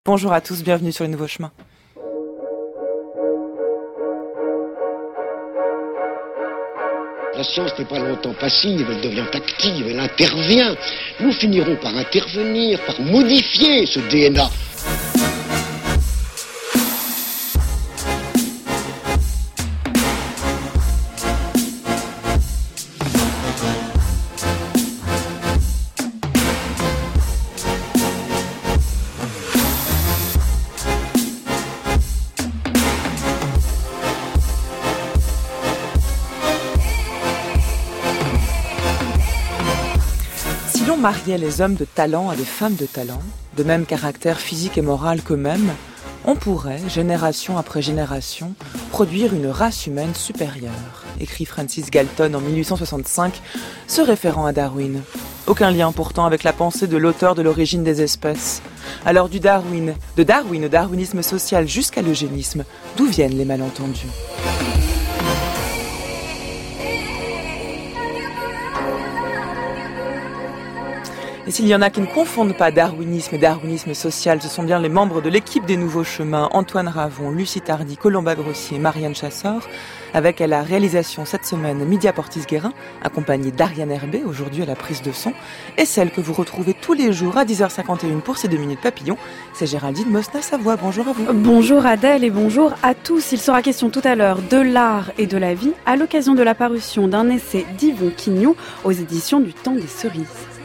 Bonjour à tous, bienvenue sur les nouveaux chemins. La science n'est pas longtemps passive, elle devient active, elle intervient. Nous finirons par intervenir, par modifier ce DNA. Si l'on mariait les hommes de talent à des femmes de talent, de même caractère physique et moral qu'eux-mêmes, on pourrait, génération après génération, produire une race humaine supérieure, écrit Francis Galton en 1865, se référant à Darwin. Aucun lien pourtant avec la pensée de l'auteur de l'origine des espèces. Alors de Darwin au darwinisme social jusqu'à l'eugénisme, d'où viennent les malentendus ? Et s'il y en a qui ne confondent pas darwinisme et darwinisme social, ce sont bien les membres de l'équipe des Nouveaux Chemins, Antoine Ravon, Lucie Tardy, Colomba Grossier et Marianne Chassor, avec à la réalisation cette semaine Mydia Portis-Guérin, accompagnée d'Ariane Herbé, aujourd'hui à la prise de son, et celle que vous retrouvez tous les jours à 10h51 pour ces 2 minutes papillons, c'est Géraldine Mosna-Savoie. Bonjour à vous. Bonjour Adèle et bonjour à tous. Il sera question tout à l'heure de l'art et de la vie à l'occasion de la parution d'un essai d'Yvon Quignon aux éditions du Temps des Cerises.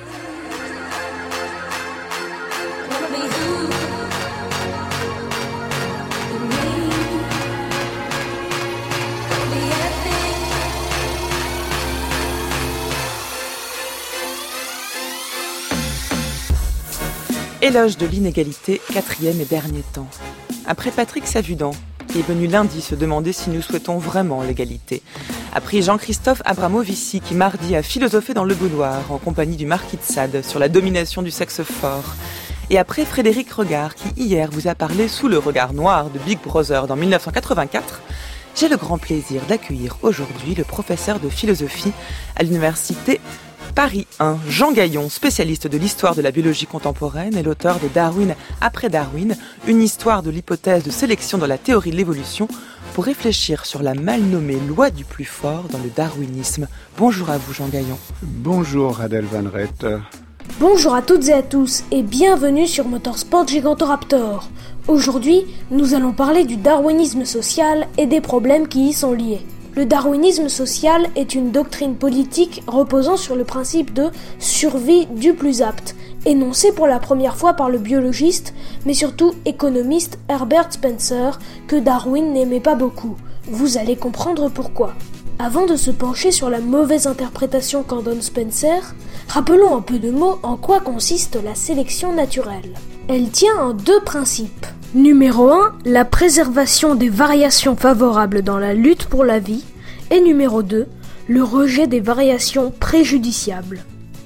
Éloge de l'inégalité, 4e et dernier temps. Après Patrick Savudan, qui est venu lundi se demander si nous souhaitons vraiment l'égalité. Après Jean-Christophe Abramovici, qui mardi a philosophé dans le boudoir, en compagnie du marquis de Sade, sur la domination du sexe fort. Et après Frédéric Regard, qui hier vous a parlé sous le regard noir de Big Brother dans 1984, j'ai le grand plaisir d'accueillir aujourd'hui le professeur de philosophie à l'université Paris 1, Jean Gaillon, spécialiste de l'histoire de la biologie contemporaine et l'auteur de Darwin après Darwin, une histoire de l'hypothèse de sélection dans la théorie de l'évolution, pour réfléchir sur la mal nommée loi du plus fort dans le darwinisme. Bonjour à vous Jean Gaillon. Bonjour Adèle Van Rett. Bonjour à toutes et à tous et bienvenue sur Motorsport Gigantoraptor. Aujourd'hui, nous allons parler du darwinisme social et des problèmes qui y sont liés. Le darwinisme social est une doctrine politique reposant sur le principe de survie du plus apte, énoncé pour la première fois par le biologiste, mais surtout économiste Herbert Spencer, que Darwin n'aimait pas beaucoup. Vous allez comprendre pourquoi. Avant de se pencher sur la mauvaise interprétation qu'en donne Spencer, rappelons en peu de mots en quoi consiste la sélection naturelle. Elle tient en 2 principes. Numéro 1, la préservation des variations favorables dans la lutte pour la vie. Et numéro 2, le rejet des variations préjudiciables.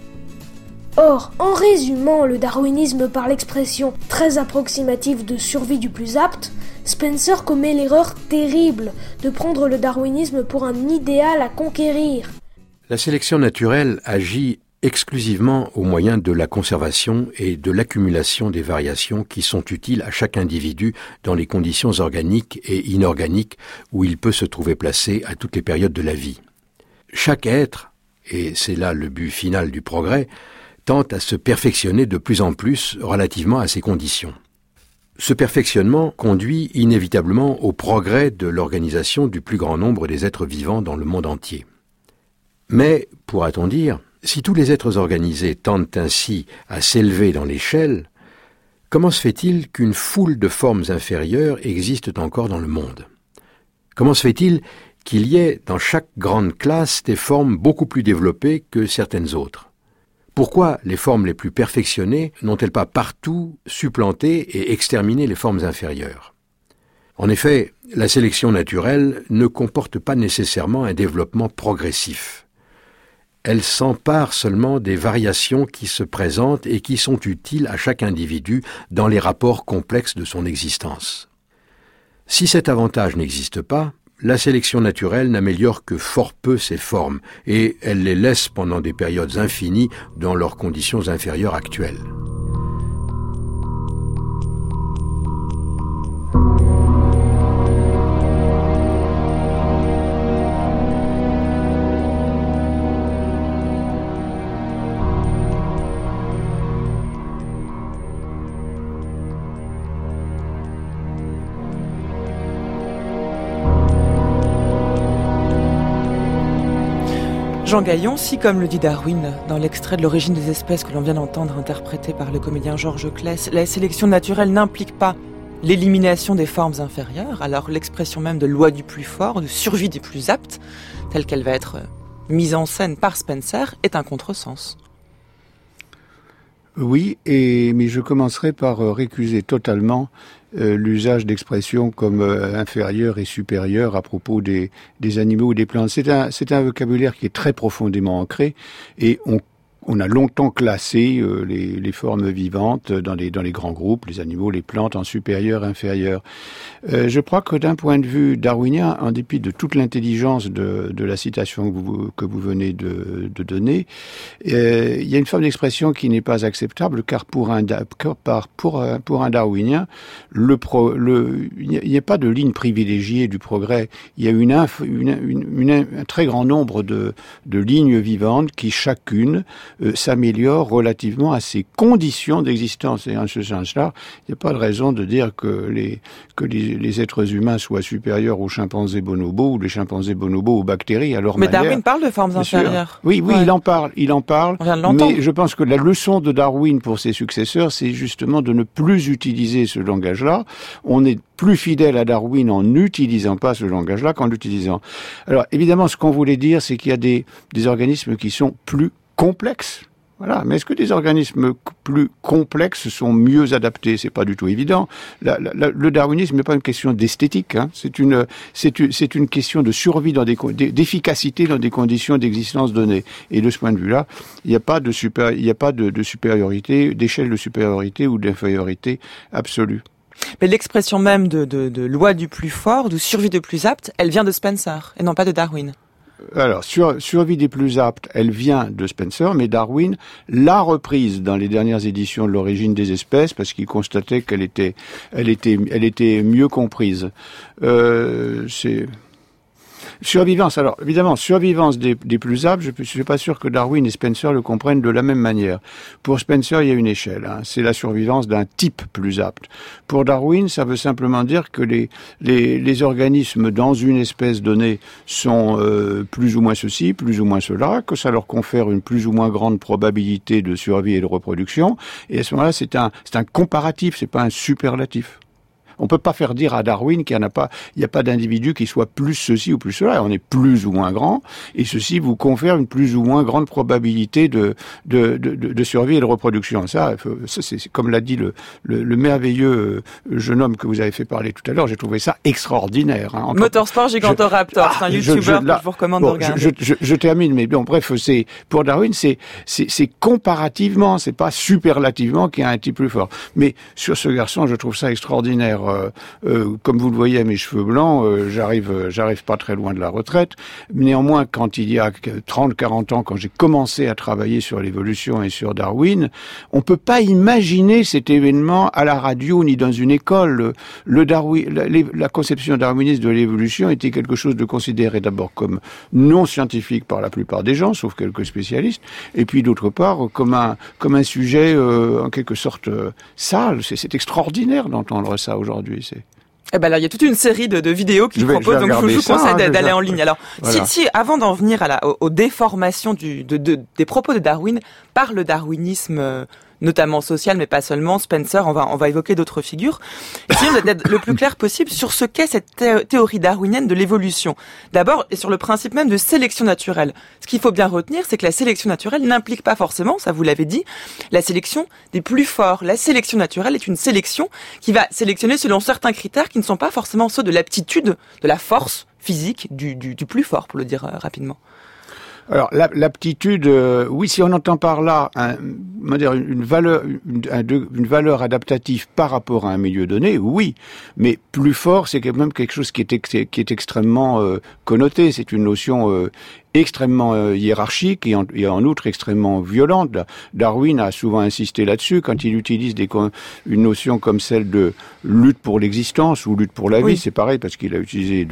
Or, en résumant le darwinisme par l'expression très approximative de survie du plus apte, Spencer commet l'erreur terrible de prendre le darwinisme pour un idéal à conquérir. La sélection naturelle agit exclusivement au moyen de la conservation et de l'accumulation des variations qui sont utiles à chaque individu dans les conditions organiques et inorganiques où il peut se trouver placé à toutes les périodes de la vie. Chaque être, et c'est là le but final du progrès, tente à se perfectionner de plus en plus relativement à ces conditions. Ce perfectionnement conduit inévitablement au progrès de l'organisation du plus grand nombre des êtres vivants dans le monde entier. Mais, pourra-t-on dire, si tous les êtres organisés tentent ainsi à s'élever dans l'échelle, comment se fait-il qu'une foule de formes inférieures existent encore dans le monde ? Comment se fait-il qu'il y ait dans chaque grande classe des formes beaucoup plus développées que certaines autres ? Pourquoi les formes les plus perfectionnées n'ont-elles pas partout supplanté et exterminé les formes inférieures ? En effet, la sélection naturelle ne comporte pas nécessairement un développement progressif. Elle s'empare seulement des variations qui se présentent et qui sont utiles à chaque individu dans les rapports complexes de son existence. Si cet avantage n'existe pas, la sélection naturelle n'améliore que fort peu ces formes, et elle les laisse pendant des périodes infinies dans leurs conditions inférieures actuelles. Jean Gaillon, si comme le dit Darwin dans l'extrait de l'origine des espèces que l'on vient d'entendre interprété par le comédien Georges Claes, la sélection naturelle n'implique pas l'élimination des formes inférieures, alors l'expression même de loi du plus fort, de survie des plus aptes, telle qu'elle va être mise en scène par Spencer, est un contresens. Oui, mais je commencerai par récuser totalement l'usage d'expressions comme inférieur et supérieur à propos des animaux ou des plantes. C'est un vocabulaire qui est très profondément ancré et on a longtemps classé les formes vivantes dans les grands groupes, les animaux, les plantes, en supérieur, inférieur. Je crois que d'un point de vue darwinien, en dépit de toute l'intelligence de la citation que vous venez de donner, il y a une forme d'expression qui n'est pas acceptable, car pour un darwinien, il n'y a pas de ligne privilégiée du progrès. Il y a un très grand nombre de lignes vivantes qui chacune s'améliore relativement à ses conditions d'existence. Et en ce sens-là, il n'y a pas de raison de dire que les êtres humains soient supérieurs aux chimpanzés bonobos ou les chimpanzés bonobos aux bactéries. Mais Darwin parle de formes inférieures. Oui, ouais. il en parle. On vient de l'entendre. Mais je pense que la leçon de Darwin pour ses successeurs, c'est justement de ne plus utiliser ce langage-là. On est plus fidèle à Darwin en n'utilisant pas ce langage-là qu'en l'utilisant. Alors, évidemment, ce qu'on voulait dire, c'est qu'il y a des organismes qui sont plus complexes. Voilà. Mais est-ce que des organismes plus complexes sont mieux adaptés? C'est pas du tout évident. Le darwinisme n'est pas une question d'esthétique, hein. C'est une question de survie d'efficacité dans des conditions d'existence données. Et de ce point de vue-là, il n'y a pas de supériorité, d'échelle de supériorité ou d'infériorité absolue. Mais l'expression même de loi du plus fort, de survie de plus apte, elle vient de Spencer et non pas de Darwin. Alors, survie des plus aptes, elle vient de Spencer, mais Darwin l'a reprise dans les dernières éditions de l'origine des espèces parce qu'il constatait qu'elle était mieux comprise. Survivance. Alors, évidemment, survivance des plus aptes, je suis pas sûr que Darwin et Spencer le comprennent de la même manière. Pour Spencer, il y a une échelle, hein. C'est la survivance d'un type plus apte. Pour Darwin, ça veut simplement dire que les organismes dans une espèce donnée sont plus ou moins ceci, plus ou moins cela, que ça leur confère une plus ou moins grande probabilité de survie et de reproduction. Et à ce moment-là, c'est un comparatif, c'est pas un superlatif. On peut pas faire dire à Darwin qu'il n'y a pas d'individu qui soit plus ceci ou plus cela. On est plus ou moins grand, et ceci vous confère une plus ou moins grande probabilité de survie et de reproduction. Ça c'est comme l'a dit le merveilleux jeune homme que vous avez fait parler tout à l'heure. J'ai trouvé ça extraordinaire. Hein. Motorsport Gigantoraptor, c'est un YouTuber que je vous recommande de regarder. Je termine, mais bon, bref, pour Darwin, c'est comparativement, c'est pas superlativement qu'il y a un type plus fort. Mais sur ce garçon, je trouve ça extraordinaire. Comme vous le voyez à mes cheveux blancs, j'arrive pas très loin de la retraite. Néanmoins, quand il y a 30-40 ans, quand j'ai commencé à travailler sur l'évolution et sur Darwin, on peut pas imaginer cet événement à la radio ni dans une école. La conception darwiniste de l'évolution était quelque chose de considéré d'abord comme non scientifique par la plupart des gens, sauf quelques spécialistes, et puis d'autre part comme un sujet en quelque sorte sale. C'est extraordinaire d'entendre ça aujourd'hui. Eh ben là, il y a toute une série de vidéos qu'il propose, donc je vous conseille d'aller en ligne. Alors, voilà. si avant d'en venir aux déformations des propos de Darwin par le darwinisme, notamment social, mais pas seulement, Spencer, on va évoquer d'autres figures. Essayons d'être le plus clair possible sur ce qu'est cette théorie darwinienne de l'évolution. D'abord, et sur le principe même de sélection naturelle. Ce qu'il faut bien retenir, c'est que la sélection naturelle n'implique pas forcément, ça vous l'avez dit, la sélection des plus forts. La sélection naturelle est une sélection qui va sélectionner selon certains critères qui ne sont pas forcément ceux de l'aptitude, de la force physique du plus fort, pour le dire rapidement. Alors l'aptitude, oui, si on entend par là une valeur adaptative par rapport à un milieu donné, oui, mais plus fort, c'est quand même quelque chose qui est extrêmement connoté. C'est une notion extrêmement hiérarchique et en outre extrêmement violente. Darwin a souvent insisté là-dessus quand il utilise une notion comme celle de lutte pour l'existence ou lutte pour la vie. Oui. C'est pareil parce qu'il a utilisé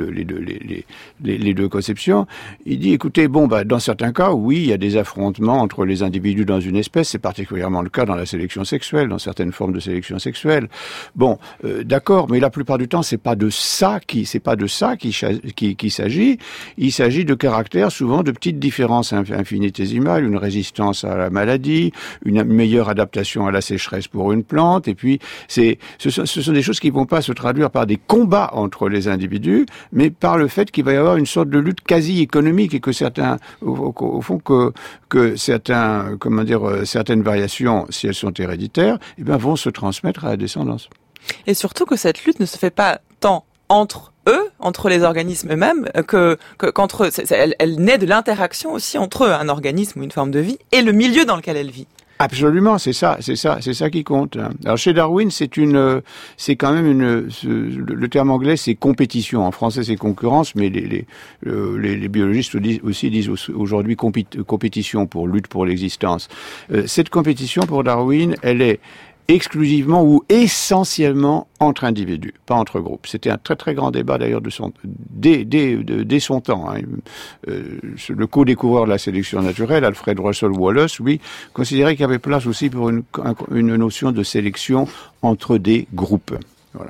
les deux conceptions. Il dit, écoutez, dans certains cas, oui, il y a des affrontements entre les individus dans une espèce. C'est particulièrement le cas dans la sélection sexuelle, dans certaines formes de sélection sexuelle. D'accord, mais la plupart du temps, c'est pas de ça qu'il s'agit. Il s'agit de caractères souvent souvent de petites différences infinitésimales, une résistance à la maladie, une meilleure adaptation à la sécheresse pour une plante, et puis ce sont des choses qui vont pas se traduire par des combats entre les individus, mais par le fait qu'il va y avoir une sorte de lutte quasi économique et que certains, au fond, que certains, certaines variations, si elles sont héréditaires, vont se transmettre à la descendance. Et surtout que cette lutte ne se fait pas tant entre eux, entre les organismes eux-mêmes, qu'entre eux. Elle naît de l'interaction aussi entre eux, un organisme ou une forme de vie, et le milieu dans lequel elle vit. Absolument, c'est ça qui compte. Alors chez Darwin, c'est quand même le terme anglais c'est compétition. En français c'est concurrence, mais les biologistes disent aujourd'hui compétition pour lutte pour l'existence. Cette compétition pour Darwin, elle est exclusivement ou essentiellement entre individus, pas entre groupes. C'était un très très grand débat d'ailleurs dès son temps. Le co-découvreur de la sélection naturelle, Alfred Russel Wallace, lui, considérait qu'il y avait place aussi pour une notion de sélection entre des groupes. Voilà.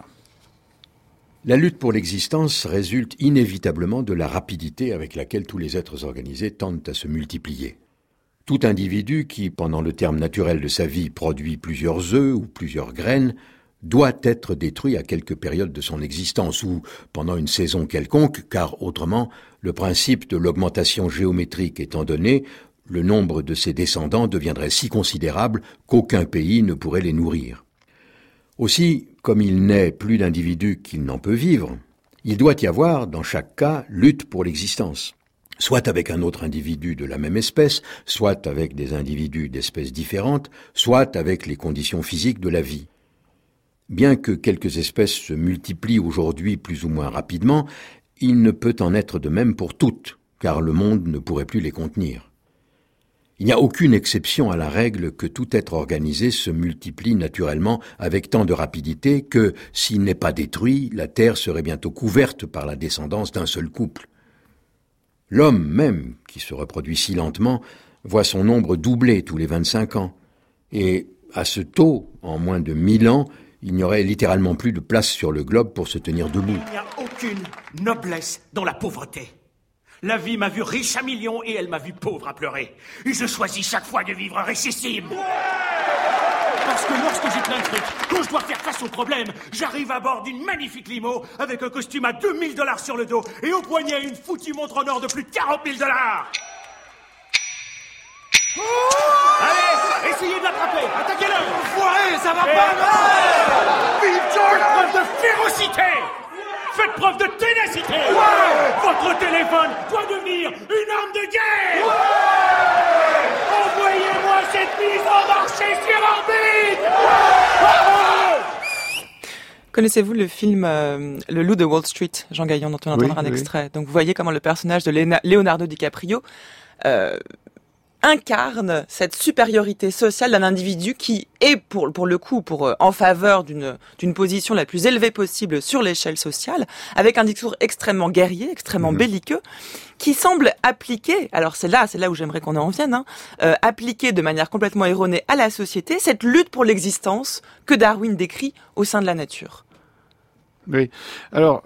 La lutte pour l'existence résulte inévitablement de la rapidité avec laquelle tous les êtres organisés tendent à se multiplier. Tout individu qui, pendant le terme naturel de sa vie, produit plusieurs œufs ou plusieurs graines, doit être détruit à quelque période de son existence ou pendant une saison quelconque, car autrement, le principe de l'augmentation géométrique étant donné, le nombre de ses descendants deviendrait si considérable qu'aucun pays ne pourrait les nourrir. Aussi, comme il n'est plus d'individus qu'il n'en peut vivre, il doit y avoir, dans chaque cas, lutte pour l'existence. Soit avec un autre individu de la même espèce, soit avec des individus d'espèces différentes, soit avec les conditions physiques de la vie. Bien que quelques espèces se multiplient aujourd'hui plus ou moins rapidement, il ne peut en être de même pour toutes, car le monde ne pourrait plus les contenir. Il n'y a aucune exception à la règle que tout être organisé se multiplie naturellement avec tant de rapidité que, s'il n'est pas détruit, la Terre serait bientôt couverte par la descendance d'un seul couple. L'homme même, qui se reproduit si lentement, voit son nombre doubler tous les 25 ans. Et à ce taux, en moins de 1000 ans, il n'y aurait littéralement plus de place sur le globe pour se tenir debout. Il n'y a aucune noblesse dans la pauvreté. La vie m'a vu riche à millions et elle m'a vu pauvre à pleurer. Et je choisis chaque fois de vivre richissime. Parce que lorsque j'ai plein de trucs, quand je dois faire face aux problèmes, j'arrive à bord d'une magnifique limo avec un costume à $2000 sur le dos et au poignet une foutue montre en or de plus de $40 000. Allez, essayez de l'attraper, attaquez-le. Enfoiré, ça va pas. Vive George. Faites preuve de férocité. Faites preuve de ténacité. Votre téléphone doit devenir une arme de guerre. Envoyez-moi cette mise en marché sur orbite. Connaissez-vous le film Le Loup de Wall Street, Jean Gaillon, dont on entendra un extrait. Donc vous voyez comment le personnage de Leonardo DiCaprio incarne cette supériorité sociale d'un individu qui est pour le coup en faveur d'une position la plus élevée possible sur l'échelle sociale, avec un discours extrêmement guerrier, extrêmement belliqueux, qui semble appliquer, alors c'est là où j'aimerais qu'on en vienne, appliquer de manière complètement erronée à la société cette lutte pour l'existence que Darwin décrit au sein de la nature. Oui. Alors,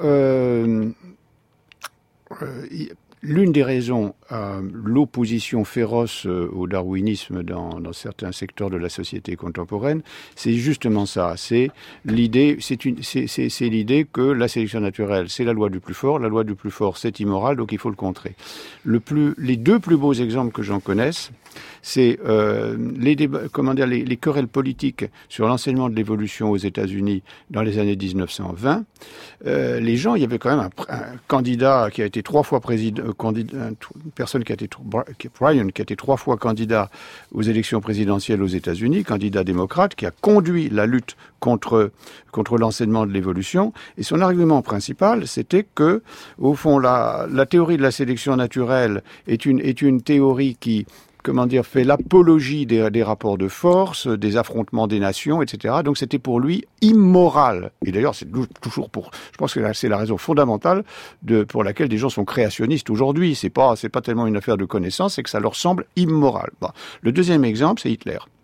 l'une des raisons à l'opposition féroce au darwinisme dans certains secteurs de la société contemporaine, c'est justement ça. C'est l'idée que la sélection naturelle, c'est la loi du plus fort. La loi du plus fort, c'est immoral, donc il faut le contrer. Les deux plus beaux exemples que j'en connaisse, c'est les querelles politiques sur l'enseignement de l'évolution aux États-Unis dans les années 1920. Les gens, il y avait quand même un candidat qui a été 3 fois président, personne qui a été Bryan, qui a été 3 fois candidat aux élections présidentielles aux États-Unis, candidat démocrate, qui a conduit la lutte contre l'enseignement de l'évolution. Et son argument principal, c'était que, au fond, la théorie de la sélection naturelle est une théorie qui fait l'apologie des rapports de force, des affrontements des nations, etc. Donc c'était pour lui immoral. Et d'ailleurs, c'est toujours je pense que c'est la raison fondamentale pour laquelle des gens sont créationnistes aujourd'hui. C'est pas tellement une affaire de connaissance, c'est que ça leur semble immoral. Bon. Le deuxième exemple, c'est Hitler.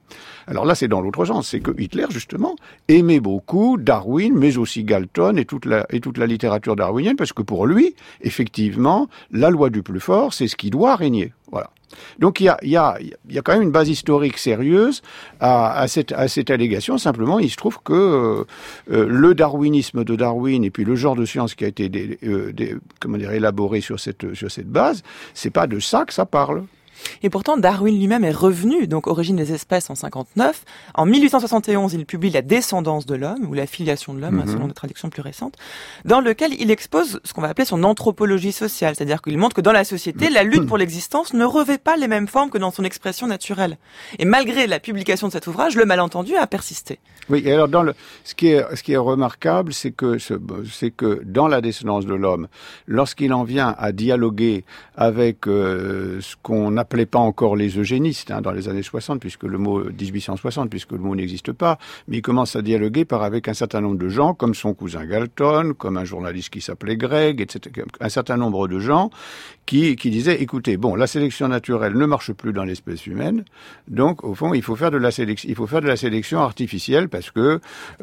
Alors là, c'est dans l'autre sens, c'est que Hitler, justement, aimait beaucoup Darwin, mais aussi Galton et toute la littérature darwinienne, parce que pour lui, effectivement, la loi du plus fort, c'est ce qui doit régner. Voilà. Donc il y a quand même une base historique sérieuse à cette allégation. Simplement, il se trouve que le darwinisme de Darwin et puis le genre de science qui a été élaboré sur cette base, c'est pas de ça que ça parle. Et pourtant, Darwin lui-même est revenu, donc Origine des espèces en 59. En 1871, il publie La descendance de l'homme, ou La filiation de l'homme, selon des traductions plus récentes, dans lequel il expose ce qu'on va appeler son anthropologie sociale, c'est-à-dire qu'il montre que dans la société, la lutte pour l'existence ne revêt pas les mêmes formes que dans son expression naturelle. Et malgré la publication de cet ouvrage, le malentendu a persisté. Oui, et alors ce qui est remarquable, c'est que dans La descendance de l'homme, lorsqu'il en vient à dialoguer avec ce qu'on appelait pas encore les eugénistes dans les années 60, puisque le mot 1860, puisque le mot n'existe pas, mais il commence à dialoguer avec un certain nombre de gens, comme son cousin Galton, comme un journaliste qui s'appelait Greg, etc. Un certain nombre de gens qui disaient, écoutez, bon, la sélection naturelle ne marche plus dans l'espèce humaine, donc au fond, il faut faire de la sélection artificielle parce que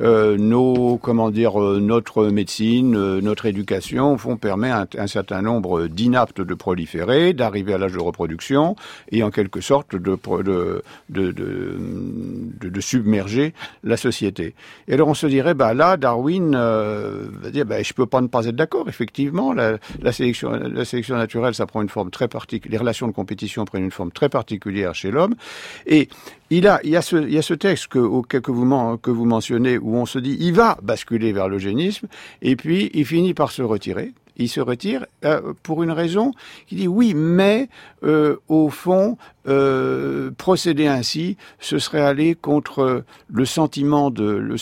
notre médecine, notre éducation, au fond, permet un certain nombre d'inaptes de proliférer, d'arriver à l'âge de reproduction et en quelque sorte de submerger la société. Et alors on se dirait, là, Darwin va dire, je peux pas ne pas être d'accord. Effectivement, la sélection naturelle, ça prend une forme très particulière. Les relations de compétition prennent une forme très particulière chez l'homme. Et il y a ce texte que vous mentionnez où on se dit, il va basculer vers l'eugénisme, et puis il finit par se retirer. Il se retire pour une raison qui dit oui, mais au fond, procéder ainsi, ce serait aller contre le sentiment de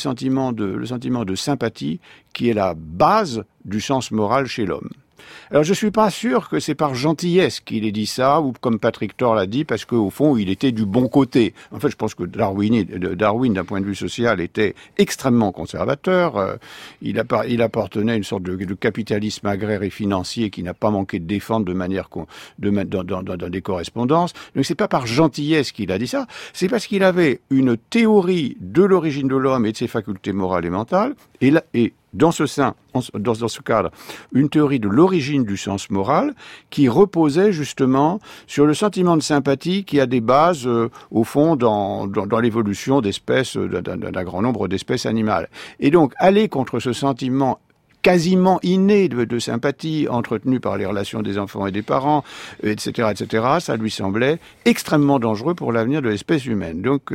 sympathie qui est la base du sens moral chez l'homme. Alors je suis pas sûr que c'est par gentillesse qu'il ait dit ça, ou comme Patrick Thor l'a dit, parce qu'au fond, il était du bon côté. En fait, je pense que Darwin, d'un point de vue social, était extrêmement conservateur. Il appartenait à une sorte de capitalisme agraire et financier qui n'a pas manqué de défendre de manière dans des correspondances. Donc c'est pas par gentillesse qu'il a dit ça, c'est parce qu'il avait une théorie de l'origine de l'homme et de ses facultés morales et mentales, et dans ce cadre, une théorie de l'origine du sens moral qui reposait justement sur le sentiment de sympathie qui a des bases, au fond, dans l'évolution d'espèces, d'un grand nombre d'espèces animales. Et donc, aller contre ce sentiment quasiment inné de sympathie entretenu par les relations des enfants et des parents, etc., ça lui semblait extrêmement dangereux pour l'avenir de l'espèce humaine. Donc,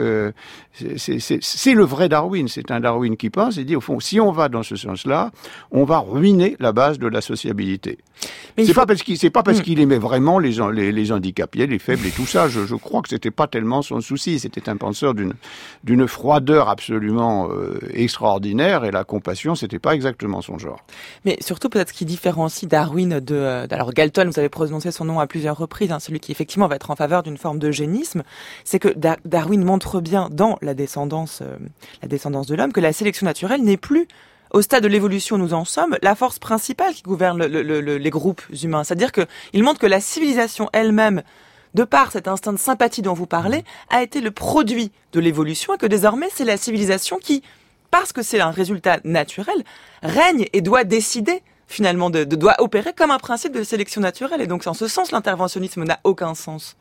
c'est le vrai Darwin. C'est un Darwin qui pense et dit, au fond, si on va dans ce sens-là, on va ruiner la base de la sociabilité. C'est pas parce qu'il aimait vraiment les handicapés, les faibles et tout ça. Je crois que c'était pas tellement son souci. C'était un penseur d'une froideur absolument extraordinaire, et la compassion, c'était pas exactement son genre. Mais surtout, peut-être ce qui différencie Darwin alors Galton, vous avez prononcé son nom à plusieurs reprises, celui qui effectivement va être en faveur d'une forme d'eugénisme, c'est que Darwin montre bien dans la descendance de l'homme que la sélection naturelle n'est plus, au stade de l'évolution où nous en sommes, la force principale qui gouverne les groupes humains. C'est-à-dire qu'il montre que la civilisation elle-même, de par cet instinct de sympathie dont vous parlez, a été le produit de l'évolution, et que désormais c'est la civilisation qui, parce que c'est un résultat naturel, règne et doit décider, finalement, doit opérer comme un principe de sélection naturelle. Et donc, en ce sens, l'interventionnisme n'a aucun sens.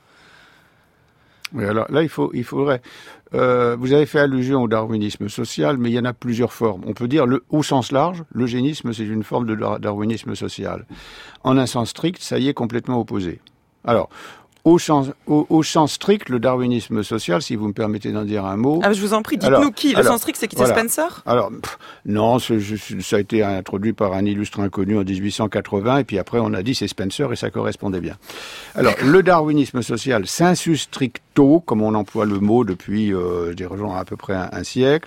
Oui, alors là, il faudrait... vous avez fait allusion au darwinisme social, mais il y en a plusieurs formes. On peut dire, au sens large, l'eugénisme, c'est une forme de darwinisme social. En un sens strict, ça y est complètement opposé. Alors... Au sens strict, le darwinisme social, si vous me permettez d'en dire un mot... je vous en prie, dites-nous qui. Le sens strict, c'est qui, c'est Spencer ? Alors, non, ça a été introduit par un illustre inconnu en 1880, et puis après on a dit c'est Spencer, et ça correspondait bien. Alors, le darwinisme social, sensu stricto, comme on emploie le mot depuis, à peu près un siècle,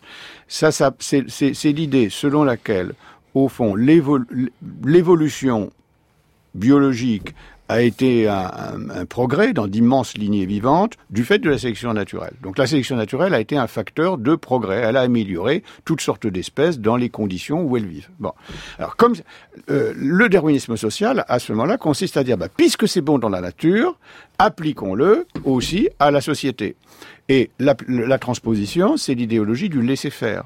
c'est l'idée selon laquelle, au fond, l'évolution biologique a été un progrès dans d'immenses lignées vivantes du fait de la sélection naturelle. Donc la sélection naturelle a été un facteur de progrès. Elle a amélioré toutes sortes d'espèces dans les conditions où elles vivent. Bon, alors comme le darwinisme social, à ce moment-là, consiste à dire, puisque c'est bon dans la nature, appliquons-le aussi à la société. Et la transposition, c'est l'idéologie du laisser-faire.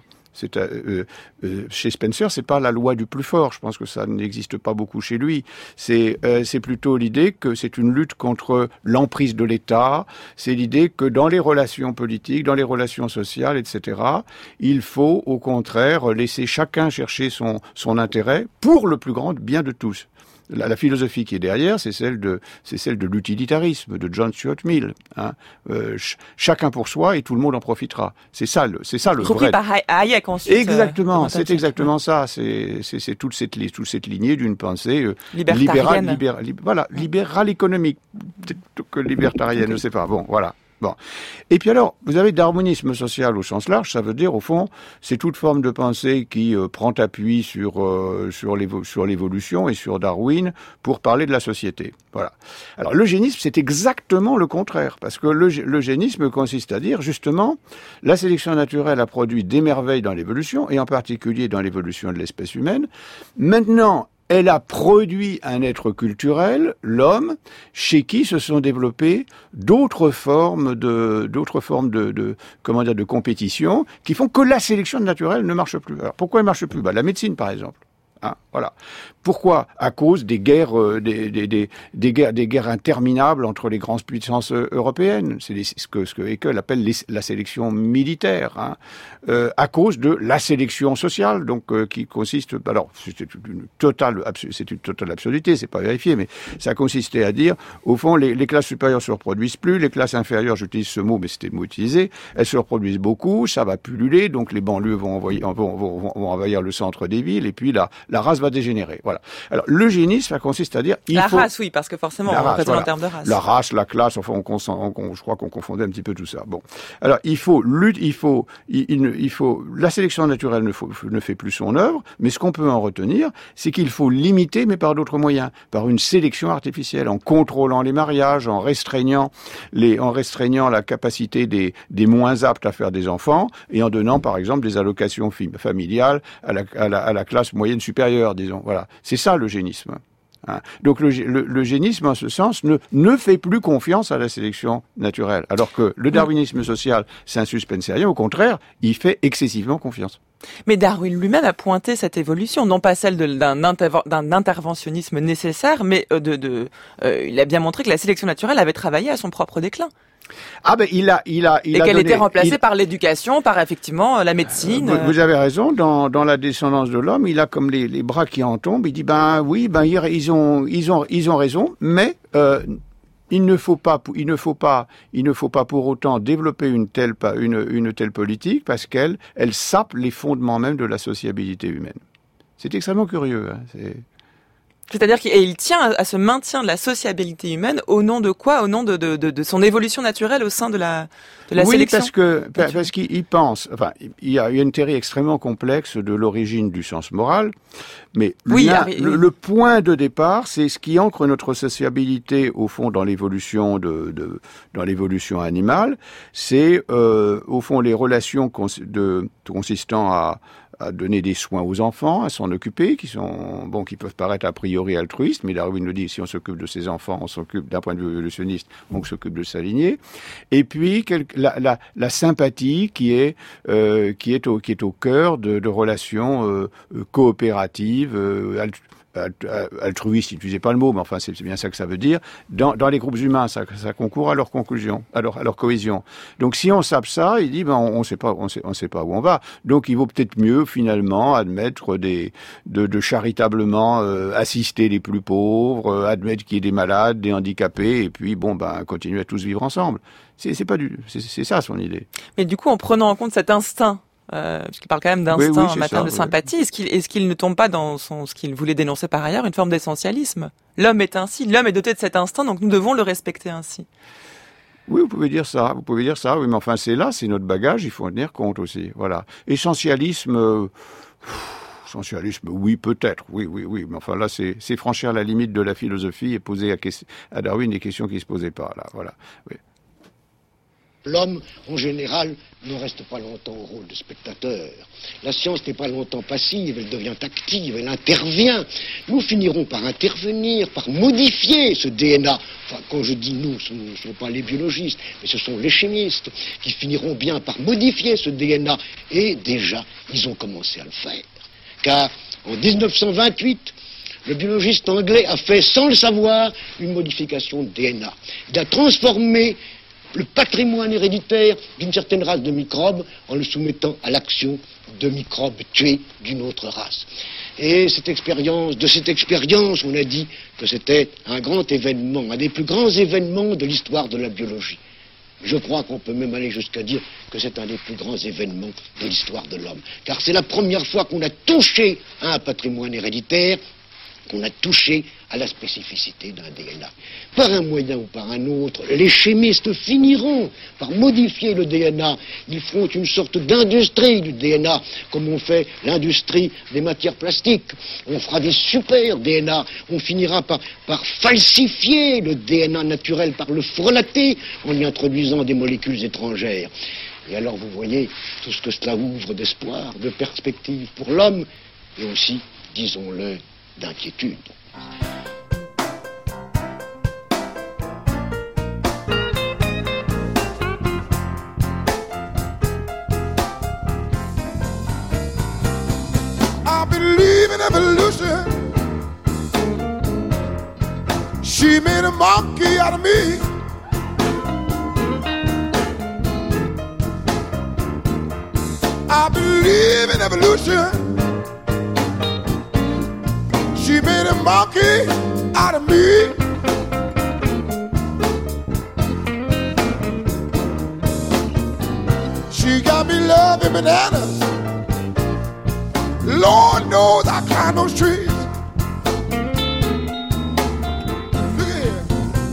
Chez Spencer, c'est pas la loi du plus fort. Je pense que ça n'existe pas beaucoup chez lui. C'est plutôt l'idée que c'est une lutte contre l'emprise de l'État. C'est l'idée que dans les relations politiques, dans les relations sociales, etc., il faut au contraire laisser chacun chercher son intérêt pour le plus grand bien de tous. La philosophie qui est derrière, c'est celle de l'utilitarisme de John Stuart Mill. Hein. Chacun pour soi et tout le monde en profitera. C'est ça le repris vrai. Par Hayek ensuite. Exactement, c'est exactement ça. C'est toute cette lignée d'une pensée libertarienne. Libérale économique, peut-être que libertarienne, je ne sais pas. Bon, voilà. Bon. Et puis alors, vous avez darwinisme social au sens large, ça veut dire, au fond, c'est toute forme de pensée qui prend appui sur l'évolution et sur Darwin pour parler de la société. Voilà. Alors, l'eugénisme, c'est exactement le contraire, parce que l'eugénisme consiste à dire, justement, la sélection naturelle a produit des merveilles dans l'évolution, et en particulier dans l'évolution de l'espèce humaine. Maintenant, elle a produit un être culturel, l'homme, chez qui se sont développées d'autres formes de compétition qui font que la sélection naturelle ne marche plus. Alors pourquoi elle marche plus ? La médecine, par exemple. Hein, voilà. Pourquoi ? À cause des guerres, des guerres interminables entre les grandes puissances européennes. C'est ce que Haeckel appelle la sélection militaire. Hein. À cause de la sélection sociale, donc qui consiste. Alors, c'est une totale absurdité, c'est pas vérifié, mais ça consistait à dire, au fond, les classes supérieures se reproduisent plus, les classes inférieures, j'utilise ce mot, mais c'était le mot utilisé, elles se reproduisent beaucoup, ça va pulluler, donc les banlieues vont envahir le centre des villes, et puis la race va dégénérer. Voilà. Alors, l'eugénisme, ça consiste à dire... race, oui, parce que forcément, on raisonne en termes de race. La race, la classe, enfin, je crois qu'on confondait un petit peu tout ça. Bon. Alors, la sélection naturelle ne fait plus son œuvre, mais ce qu'on peut en retenir, c'est qu'il faut limiter, mais par d'autres moyens, par une sélection artificielle, en contrôlant les mariages, en restreignant la capacité des moins aptes à faire des enfants, et en donnant, par exemple, des allocations familiales à la classe moyenne supérieure, disons. Voilà. C'est ça, l'eugénisme. Hein. Donc l'eugénisme, en ce sens, ne fait plus confiance à la sélection naturelle. Alors que le darwinisme social, c'est un suspenserien, au contraire, il fait excessivement confiance. Mais Darwin lui-même a pointé cette évolution, non pas celle d'un interventionnisme nécessaire, mais il a bien montré que la sélection naturelle avait travaillé à son propre déclin. Ah ben et qu'elle était remplacée par l'éducation, par effectivement la médecine. Vous avez raison. Dans la descendance de l'homme, il a comme les bras qui en tombent. Il dit ils ont raison, mais il ne faut pas pour autant développer une telle politique parce qu'elle sape les fondements même de la sociabilité humaine. C'est extrêmement curieux. Hein, C'est-à-dire qu'il tient à ce maintien de la sociabilité humaine au nom de quoi ? Au nom de son évolution naturelle au sein de la sélection. Parce qu'il pense, enfin, il y a une théorie extrêmement complexe de l'origine du sens moral, mais le point de départ, c'est ce qui ancre notre sociabilité au fond dans l'évolution dans l'évolution animale, c'est au fond les relations consistant à donner des soins aux enfants, à s'en occuper, qui peuvent paraître a priori altruistes, mais Darwin nous dit, si on s'occupe de ses enfants, on s'occupe d'un point de vue évolutionniste, on s'occupe de sa lignée. Et puis, la sympathie qui est au cœur de relations coopératives, altruiste, n'utilisez pas le mot, mais enfin c'est bien ça que ça veut dire. Dans les groupes humains, ça concourt à leur conclusion, à leur cohésion. Donc si on sape ça, il dit on sait pas où on va. Donc il vaut peut-être mieux finalement admettre de charitablement assister les plus pauvres, admettre qu'il y ait des malades, des handicapés, et puis continuer à tous vivre ensemble. C'est ça son idée. Mais du coup, en prenant en compte cet instinct. Puisqu'il parle quand même d'instinct en matière de sympathie. Est-ce qu'il ne tombe pas dans ce qu'il voulait dénoncer par ailleurs, une forme d'essentialisme ? L'homme est ainsi, l'homme est doté de cet instinct, donc nous devons le respecter ainsi. Oui, vous pouvez dire ça, oui, mais enfin c'est notre bagage, il faut en tenir compte aussi. Voilà. Essentialisme, Essentialisme, oui, peut-être, oui. Mais enfin là, c'est franchir la limite de la philosophie et poser à Darwin des questions qui ne se posaient pas, là, voilà. Oui. L'homme, en général, ne reste pas longtemps au rôle de spectateur. La science n'est pas longtemps passive, elle devient active, elle intervient. Nous finirons par intervenir, par modifier ce DNA. Enfin, quand je dis nous, ce ne sont pas les biologistes, mais ce sont les chimistes qui finiront bien par modifier ce DNA. Et déjà, ils ont commencé à le faire. Car en 1928, le biologiste anglais a fait, sans le savoir, une modification de DNA. Il a transformé le patrimoine héréditaire d'une certaine race de microbes en le soumettant à l'action de microbes tués d'une autre race. Et de cette expérience, on a dit que c'était un grand événement, un des plus grands événements de l'histoire de la biologie. Je crois qu'on peut même aller jusqu'à dire que c'est un des plus grands événements de l'histoire de l'homme. Car c'est la première fois qu'on a touché à un patrimoine héréditaire, qu'on a touché à la spécificité d'un DNA. Par un moyen ou par un autre, les chimistes finiront par modifier le DNA. Ils feront une sorte d'industrie du DNA, comme on fait l'industrie des matières plastiques. On fera des super DNA. On finira par falsifier le DNA naturel, par le frelater en y introduisant des molécules étrangères. Et alors vous voyez tout ce que cela ouvre d'espoir, de perspectives pour l'homme, et aussi, disons-le, d'inquiétude. I believe in evolution. She made a monkey out of me. I believe in evolution. She made a monkey out of me. She got me loving bananas. Lord knows I climb those trees. Look at here.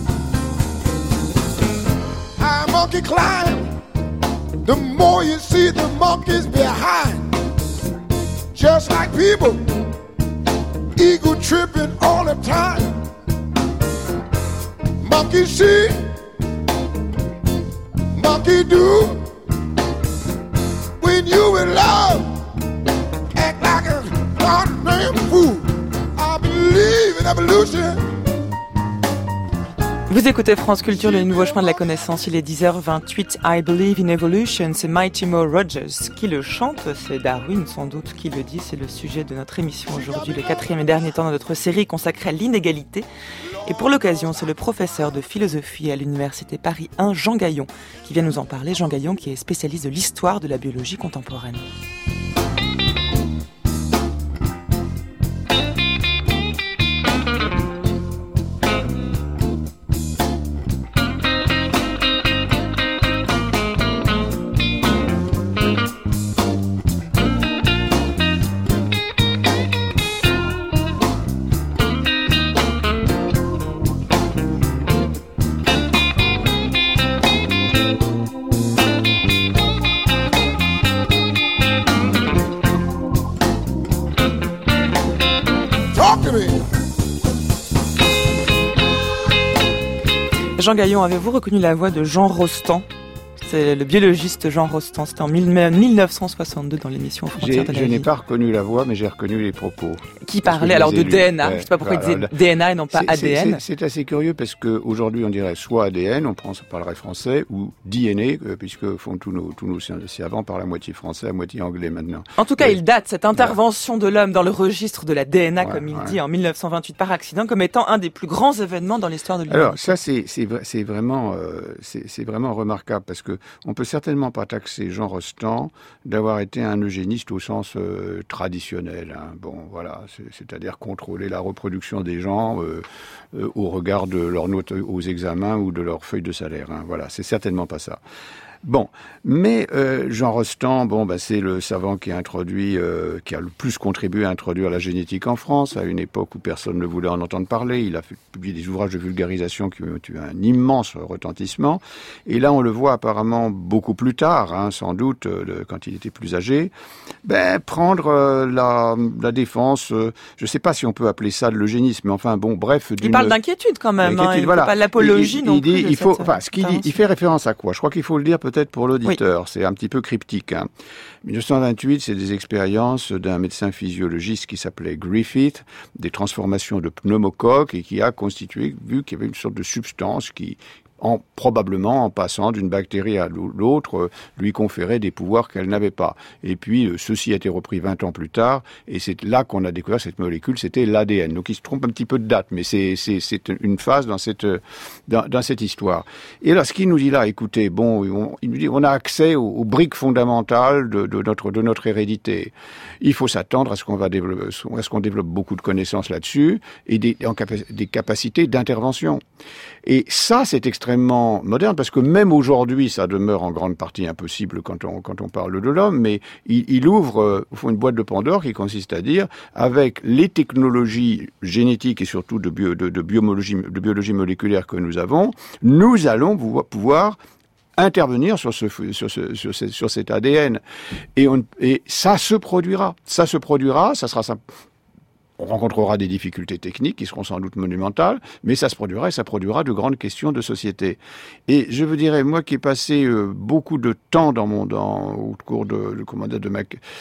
I monkey climb. The more you see the monkeys behind. Just like people. Eagle tripping all the time. Monkey see, monkey do. When you in love, act like a goddamn fool. I believe in evolution. Vous écoutez France Culture, le nouveau chemin de la connaissance. Il est 10h28. I Believe in Evolution. C'est Mighty Mo Rogers qui le chante. C'est Darwin sans doute qui le dit. C'est le sujet de notre émission aujourd'hui, le 4e et dernier temps de notre série consacrée à l'inégalité. Et pour l'occasion, c'est le professeur de philosophie à l'université Paris 1, Jean Gaillon, qui vient nous en parler. Jean Gaillon qui est spécialiste de l'histoire de la biologie contemporaine. Jean Gaillon, avez-vous reconnu la voix de Jean Rostand ? C'est le biologiste Jean Rostand. C'était en 1962 dans l'émission Frontières de la vie. Je n'ai pas reconnu la voix, mais j'ai reconnu les propos. Qui parlait alors de DNA. Je ne sais pas pourquoi il disait DNA et non pas ADN. C'est assez curieux parce qu'aujourd'hui on dirait soit ADN, on parlerait français, ou DNA, puisque font tous nos savants parlent à moitié français, à moitié anglais maintenant. En tout cas, il date cette intervention de l'homme dans le registre de la DNA, comme il dit, en 1928 par accident, comme étant un des plus grands événements dans l'histoire de l'humanité. Alors ça, c'est vraiment remarquable parce que on peut certainement pas taxer Jean Rostand d'avoir été un eugéniste au sens traditionnel. Hein. Bon, voilà, c'est-à-dire contrôler la reproduction des gens au regard de leurs notes aux examens ou de leurs feuilles de salaire. Hein. Voilà, c'est certainement pas ça. Bon, mais Jean Rostand, c'est le savant qui a le plus contribué à introduire la génétique en France, à une époque où personne ne voulait en entendre parler. Il a publié des ouvrages de vulgarisation qui ont eu un immense retentissement. Et là, on le voit apparemment beaucoup plus tard, sans doute, quand il était plus âgé, prendre la défense, je ne sais pas si on peut appeler ça de l'eugénisme, mais enfin, bref. Il parle d'inquiétude quand même, il ne fait pas de l'apologie non plus. Il fait référence à quoi? Je crois qu'il faut le dire peut-être pour l'auditeur, oui. C'est un petit peu cryptique. 1928, c'est des expériences d'un médecin physiologiste qui s'appelait Griffith, des transformations de pneumocoques et qui a constitué, vu qu'il y avait une sorte de substance qui, probablement en passant d'une bactérie à l'autre, lui conférait des pouvoirs qu'elle n'avait pas. Et puis, ceci a été repris 20 ans plus tard, et c'est là qu'on a découvert cette molécule, c'était l'ADN. Donc il se trompe un petit peu de date, mais c'est une phase dans cette histoire. Et là, ce qu'il nous dit là, écoutez, il nous dit, on a accès aux briques fondamentales de notre hérédité. Il faut s'attendre à ce qu'on développe beaucoup de connaissances là-dessus, et des capacités d'intervention. Et ça, c'est extrêmement moderne, parce que même aujourd'hui, ça demeure en grande partie impossible quand on parle de l'homme, mais il ouvre au fond une boîte de Pandore qui consiste à dire, avec les technologies génétiques et surtout de biologie moléculaire que nous avons, nous allons pouvoir intervenir sur cet ADN. Et ça se produira. Ça sera ça. On rencontrera des difficultés techniques qui seront sans doute monumentales, mais ça se produira et ça produira de grandes questions de société. Et je vous dirais, moi qui ai passé beaucoup de temps au cours de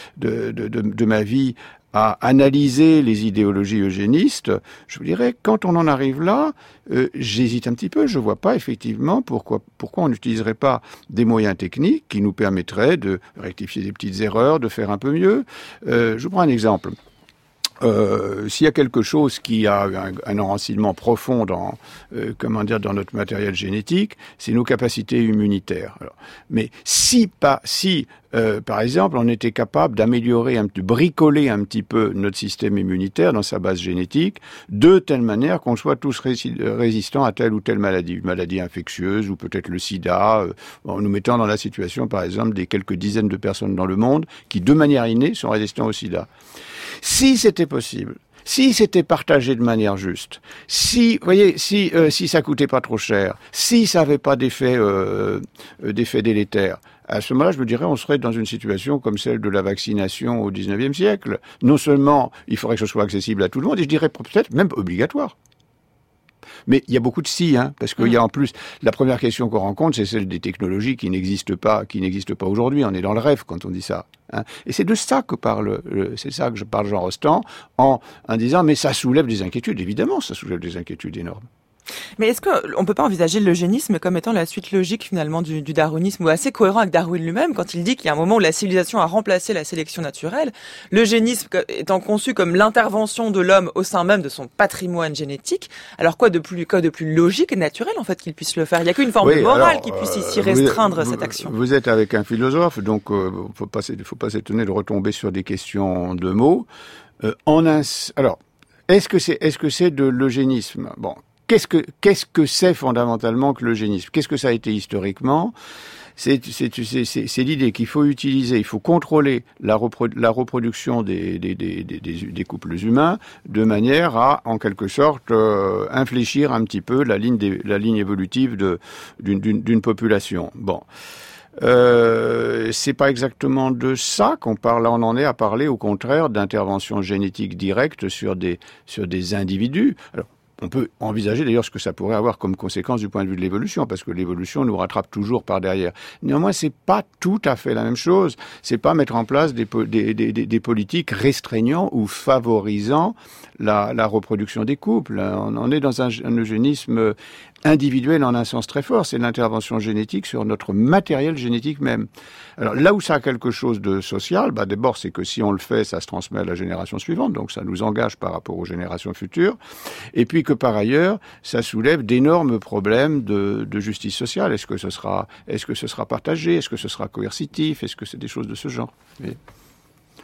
ma vie à analyser les idéologies eugénistes, je vous dirais, quand on en arrive là, j'hésite un petit peu. Je vois pas effectivement pourquoi on n'utiliserait pas des moyens techniques qui nous permettraient de rectifier des petites erreurs, de faire un peu mieux. Je vous prends un exemple. S'il y a quelque chose qui a un enracinement profond dans notre matériel génétique, c'est nos capacités immunitaires. Alors, mais si par exemple, on était capable de bricoler un petit peu notre système immunitaire dans sa base génétique, de telle manière qu'on soit tous résistants à telle ou telle maladie, une maladie infectieuse ou peut-être le sida, en nous mettant dans la situation, par exemple, des quelques dizaines de personnes dans le monde qui, de manière innée, sont résistants au sida. Si c'était possible, si c'était partagé de manière juste, si ça coûtait pas trop cher, si ça avait pas d'effet délétère, à ce moment-là, je me dirais, on serait dans une situation comme celle de la vaccination au 19e siècle. Non seulement il faudrait que ce soit accessible à tout le monde, et je dirais peut-être même obligatoire. Mais il y a beaucoup de si, parce qu'il y a en plus, la première question qu'on rencontre, c'est celle des technologies qui n'existent pas aujourd'hui. On est dans le rêve quand on dit ça. Et c'est de ça que je parle Jean Rostand, en disant, mais ça soulève des inquiétudes. Évidemment, ça soulève des inquiétudes énormes. Mais est-ce qu'on peut pas envisager l'eugénisme comme étant la suite logique finalement du darwinisme, ou assez cohérent avec Darwin lui-même quand il dit qu'il y a un moment où la civilisation a remplacé la sélection naturelle, l'eugénisme étant conçu comme l'intervention de l'homme au sein même de son patrimoine génétique, alors quoi de plus logique et naturel en fait qu'il puisse le faire? Il n'y a qu'une forme de morale qui puisse ici restreindre cette action. Vous êtes avec un philosophe, donc faut pas s'étonner de retomber sur des questions de mots. Alors, est-ce que c'est de l'eugénisme? Bon. Qu'est-ce que c'est fondamentalement que l'eugénisme? Qu'est-ce que ça a été historiquement? C'est l'idée qu'il faut contrôler la reproduction des couples humains de manière à, en quelque sorte, infléchir un petit peu la ligne évolutive d'une population. Bon. C'est pas exactement de ça qu'on parle. Là, on en est à parler, au contraire, d'intervention génétique directe sur des individus. Alors, on peut envisager d'ailleurs ce que ça pourrait avoir comme conséquence du point de vue de l'évolution, parce que l'évolution nous rattrape toujours par derrière. Néanmoins, c'est pas tout à fait la même chose. C'est pas mettre en place des politiques restreignant ou favorisant la reproduction des couples. On est dans un eugénisme individuel en un sens très fort, c'est l'intervention génétique sur notre matériel génétique même. Alors là où ça a quelque chose de social, d'abord c'est que si on le fait, ça se transmet à la génération suivante, donc ça nous engage par rapport aux générations futures, et puis que par ailleurs, ça soulève d'énormes problèmes de justice sociale. Est-ce que ce sera partagé? Est-ce que ce sera coercitif? Est-ce que c'est des choses de ce genre?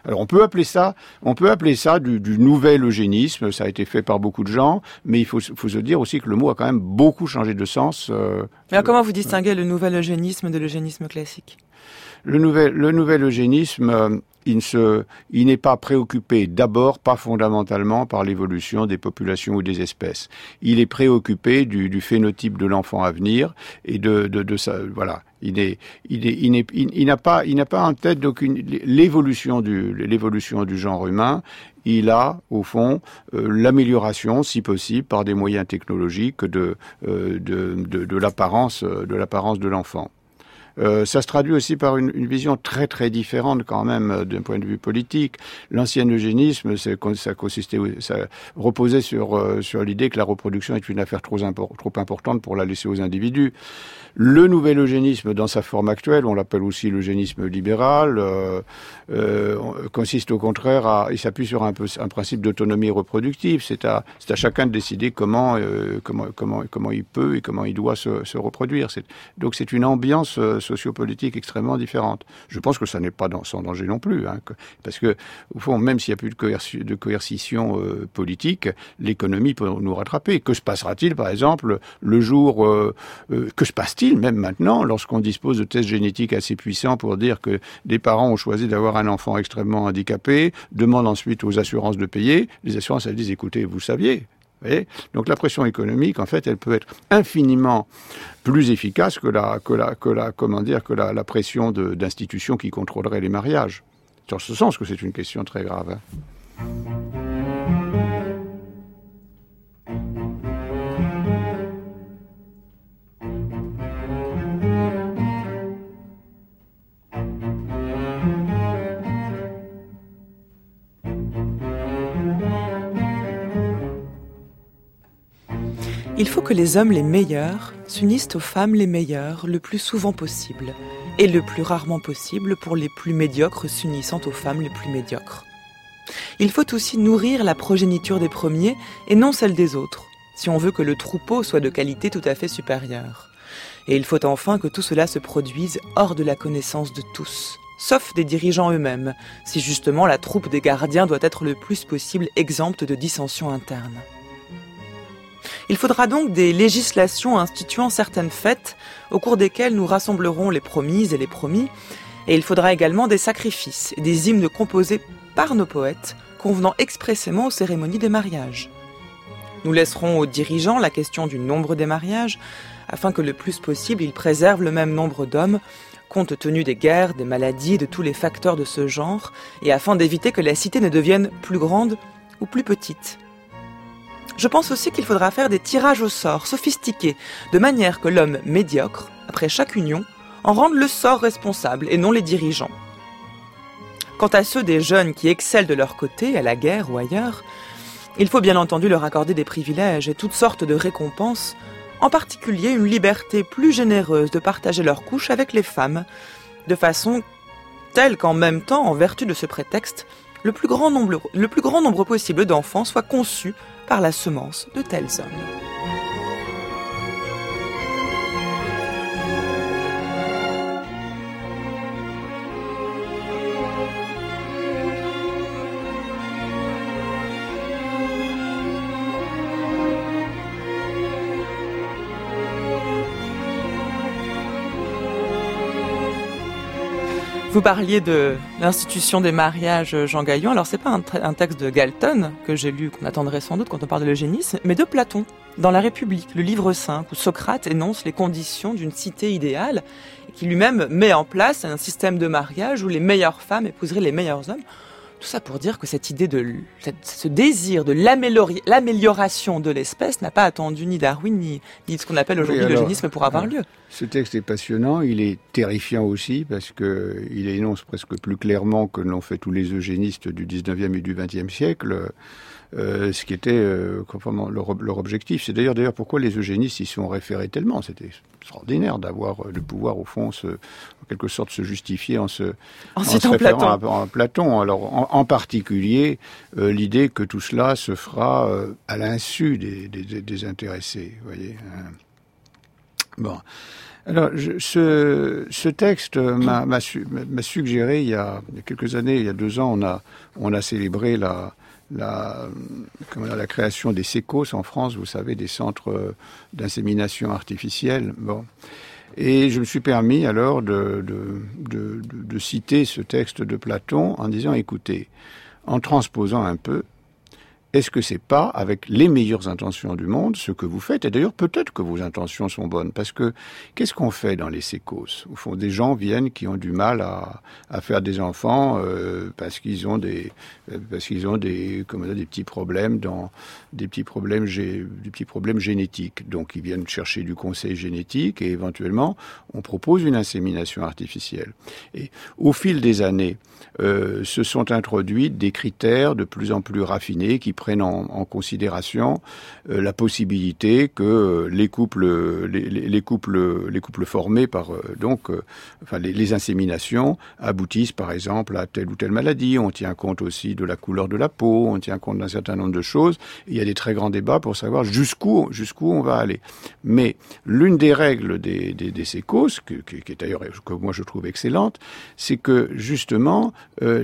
Alors on peut appeler ça du nouvel eugénisme. Ça a été fait par beaucoup de gens, mais il faut se dire aussi que le mot a quand même beaucoup changé de sens. Alors comment vous distinguez le nouvel eugénisme de l'eugénisme classique? Le nouvel eugénisme, il n'est pas préoccupé d'abord, pas fondamentalement, par l'évolution des populations ou des espèces. Il est préoccupé du phénotype de l'enfant à venir et de ça. Voilà. Il n'a pas en tête l'évolution du genre humain. Il a, au fond, l'amélioration, si possible, par des moyens technologiques de l'apparence de l'enfant. Ça se traduit aussi par une vision très très différente quand même d'un point de vue politique. L'ancien eugénisme, ça reposait sur l'idée que la reproduction est une affaire trop importante pour la laisser aux individus. Le nouvel eugénisme, dans sa forme actuelle, on l'appelle aussi l'eugénisme libéral, consiste au contraire il s'appuie sur un principe d'autonomie reproductive. C'est à chacun de décider comment il peut et comment il doit se reproduire. Donc c'est une ambiance sociopolitique extrêmement différente. Je pense que ça n'est pas sans danger non plus, parce que au fond, même s'il n'y a plus de coercition politique, l'économie peut nous rattraper. Que se passera-t-il, par exemple, le jour que se passe-t-il même maintenant, lorsqu'on dispose de tests génétiques assez puissants pour dire que des parents ont choisi d'avoir un enfant extrêmement handicapé, demandent ensuite aux assurances de payer, les assurances elles disent écoutez, vous saviez. Vous voyez ? Donc la pression économique, en fait, elle peut être infiniment plus efficace que la pression d'institutions qui contrôleraient les mariages. C'est en ce sens que c'est une question très grave. Il faut que les hommes les meilleurs s'unissent aux femmes les meilleures le plus souvent possible, et le plus rarement possible pour les plus médiocres s'unissant aux femmes les plus médiocres. Il faut aussi nourrir la progéniture des premiers et non celle des autres, si on veut que le troupeau soit de qualité tout à fait supérieure. Et il faut enfin que tout cela se produise hors de la connaissance de tous, sauf des dirigeants eux-mêmes, si justement la troupe des gardiens doit être le plus possible exempte de dissensions internes. Il faudra donc des législations instituant certaines fêtes au cours desquelles nous rassemblerons les promises et les promis, et il faudra également des sacrifices et des hymnes composés par nos poètes convenant expressément aux cérémonies des mariages. Nous laisserons aux dirigeants la question du nombre des mariages, afin que le plus possible ils préservent le même nombre d'hommes, compte tenu des guerres, des maladies et de tous les facteurs de ce genre, et afin d'éviter que la cité ne devienne plus grande ou plus petite. Je pense aussi qu'il faudra faire des tirages au sort sophistiqués, de manière que l'homme médiocre, après chaque union, en rende le sort responsable et non les dirigeants. Quant à ceux des jeunes qui excellent de leur côté, à la guerre ou ailleurs, il faut bien entendu leur accorder des privilèges et toutes sortes de récompenses, en particulier une liberté plus généreuse de partager leur couche avec les femmes, de façon telle qu'en même temps, en vertu de ce prétexte, le plus grand nombre possible d'enfants soit conçu par la semence de tels hommes. Vous parliez de l'institution des mariages, Jean Gaillon. Alors, c'est pas un texte de Galton que j'ai lu, qu'on attendrait sans doute quand on parle de l'eugénisme, mais de Platon, dans La République, le livre 5, où Socrate énonce les conditions d'une cité idéale, et qui lui-même met en place un système de mariage où les meilleures femmes épouseraient les meilleurs hommes. Tout ça pour dire que cette idée ce désir de l'amélioration de l'espèce n'a pas attendu ni Darwin, ni ce qu'on appelle aujourd'hui l'eugénisme pour avoir lieu. Ce texte est passionnant, il est terrifiant aussi, parce que il énonce presque plus clairement que l'ont fait tous les eugénistes du 19e et du 20e siècle, ce qui était leur objectif. C'est d'ailleurs pourquoi les eugénistes y sont référés tellement. C'était extraordinaire d'avoir le pouvoir, au fond, en quelque sorte se justifier en se référant à Platon. Alors, en particulier, l'idée que tout cela se fera à l'insu des intéressés, vous voyez. Bon. Alors, ce texte m'a suggéré il y a quelques années, il y a 2 ans, on a célébré la création des sécos en France, vous savez, des centres d'insémination artificielle. Bon. Et je me suis permis alors de citer ce texte de Platon en disant, écoutez, en transposant un peu, est-ce que c'est pas, avec les meilleures intentions du monde, ce que vous faites? Et d'ailleurs, peut-être que vos intentions sont bonnes, parce que qu'est-ce qu'on fait dans les sécos? Au fond, des gens viennent qui ont du mal à faire des enfants parce qu'ils ont des petits problèmes des petits problèmes génétiques. Donc, ils viennent chercher du conseil génétique et éventuellement, on propose une insémination artificielle. Et au fil des années, se sont introduits des critères de plus en plus raffinés qui prennent en considération la possibilité que les couples formés par les inséminations aboutissent par exemple à telle ou telle maladie. On tient compte aussi de la couleur de la peau, on tient compte d'un certain nombre de choses. Il y a des très grands débats pour savoir jusqu'où on va aller. Mais l'une des règles des sécos, qui est d'ailleurs que moi je trouve excellente, c'est que justement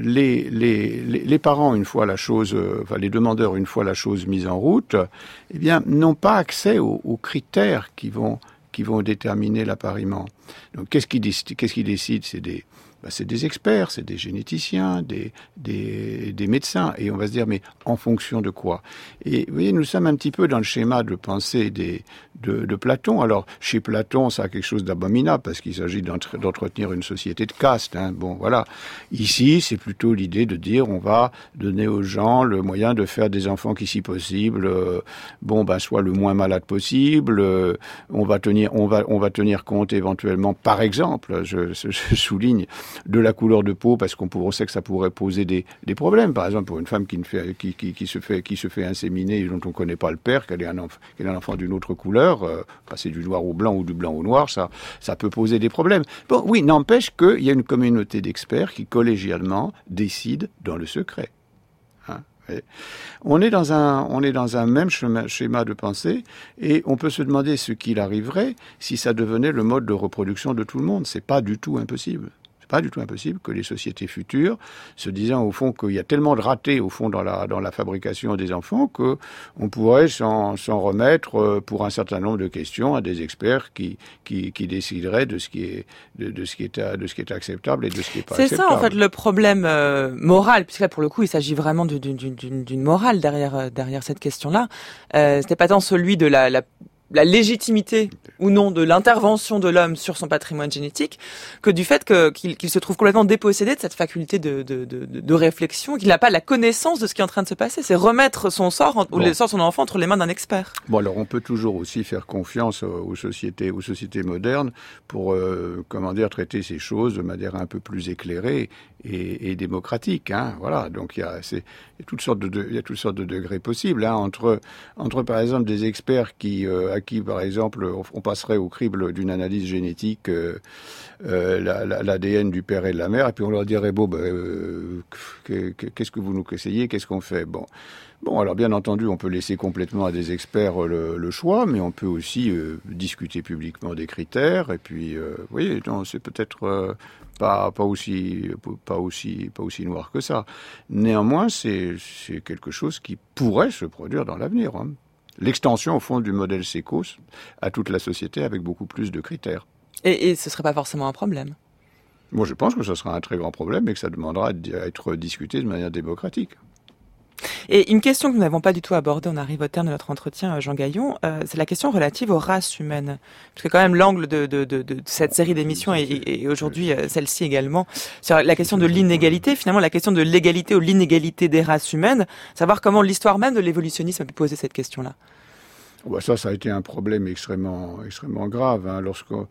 les parents, une fois la chose, les demandeurs, une fois la chose mise en route, eh bien, n'ont pas accès aux critères qui vont déterminer l'appariement. Donc, qu'est-ce qui décide? C'est des experts, c'est des généticiens, des médecins. Et on va se dire, mais en fonction de quoi? Et vous voyez, nous sommes un petit peu dans le schéma de pensée de Platon. Alors, chez Platon, ça a quelque chose d'abominable parce qu'il s'agit d'entretenir une société de caste. Hein. Bon, voilà. Ici, c'est plutôt l'idée de dire, on va donner aux gens le moyen de faire des enfants qui, si possible, soient le moins malades possible. On va tenir compte éventuellement, par exemple, je souligne, de la couleur de peau, parce qu'on sait que ça pourrait poser des problèmes. Par exemple, pour une femme qui se fait inséminer et dont on ne connaît pas le père, qu'elle est un enfant d'une autre couleur, passer du noir au blanc ou du blanc au noir, ça peut poser des problèmes. Bon, oui, n'empêche qu'il y a une communauté d'experts qui, collégialement, décide dans le secret. Hein? On est dans un même schéma de pensée et on peut se demander ce qu'il arriverait si ça devenait le mode de reproduction de tout le monde. C'est pas du tout impossible. Pas du tout impossible que les sociétés futures, se disant au fond qu'il y a tellement de ratés au fond dans la fabrication des enfants que on pourrait s'en remettre pour un certain nombre de questions à des experts qui décideraient de ce qui est acceptable et de ce qui est pas acceptable. C'est ça en fait le problème moral, puisque là pour le coup il s'agit vraiment d'une morale derrière cette question-là. C'était pas tant celui de la légitimité ou non de l'intervention de l'homme sur son patrimoine génétique que du fait qu'il se trouve complètement dépossédé de cette faculté de réflexion, qu'il n'a pas la connaissance de ce qui est en train de se passer. C'est remettre son sort ou le sort de son enfant entre les mains d'un expert. Bon, alors on peut toujours aussi faire confiance aux sociétés modernes pour traiter ces choses de manière un peu plus éclairée et démocratique, hein. Voilà. Donc il y a toutes sortes de degrés possibles, hein, entre par exemple des experts à qui par exemple on passerait au crible d'une analyse génétique l'ADN du père et de la mère, et puis on leur dirait qu'est-ce que vous nous conseillez, qu'est-ce qu'on fait? Bon, alors bien entendu, on peut laisser complètement à des experts le choix, mais on peut aussi discuter publiquement des critères. Et puis, oui, non, c'est peut-être pas aussi noir que ça. Néanmoins, c'est quelque chose qui pourrait se produire dans l'avenir. Hein. L'extension, au fond, du modèle sécos à toute la société avec beaucoup plus de critères. Et ce serait pas forcément un problème. Moi, je pense que ce sera un très grand problème et que ça demandera à être discuté de manière démocratique. Et une question que nous n'avons pas du tout abordée, on arrive au terme de notre entretien, Jean Gaillon, c'est la question relative aux races humaines. Parce que quand même l'angle de cette série d'émissions et aujourd'hui celle-ci également, sur la question de l'inégalité, finalement la question de l'égalité ou l'inégalité des races humaines, savoir comment l'histoire même de l'évolutionnisme a pu poser cette question-là. Ça a été un problème extrêmement grave. Hein,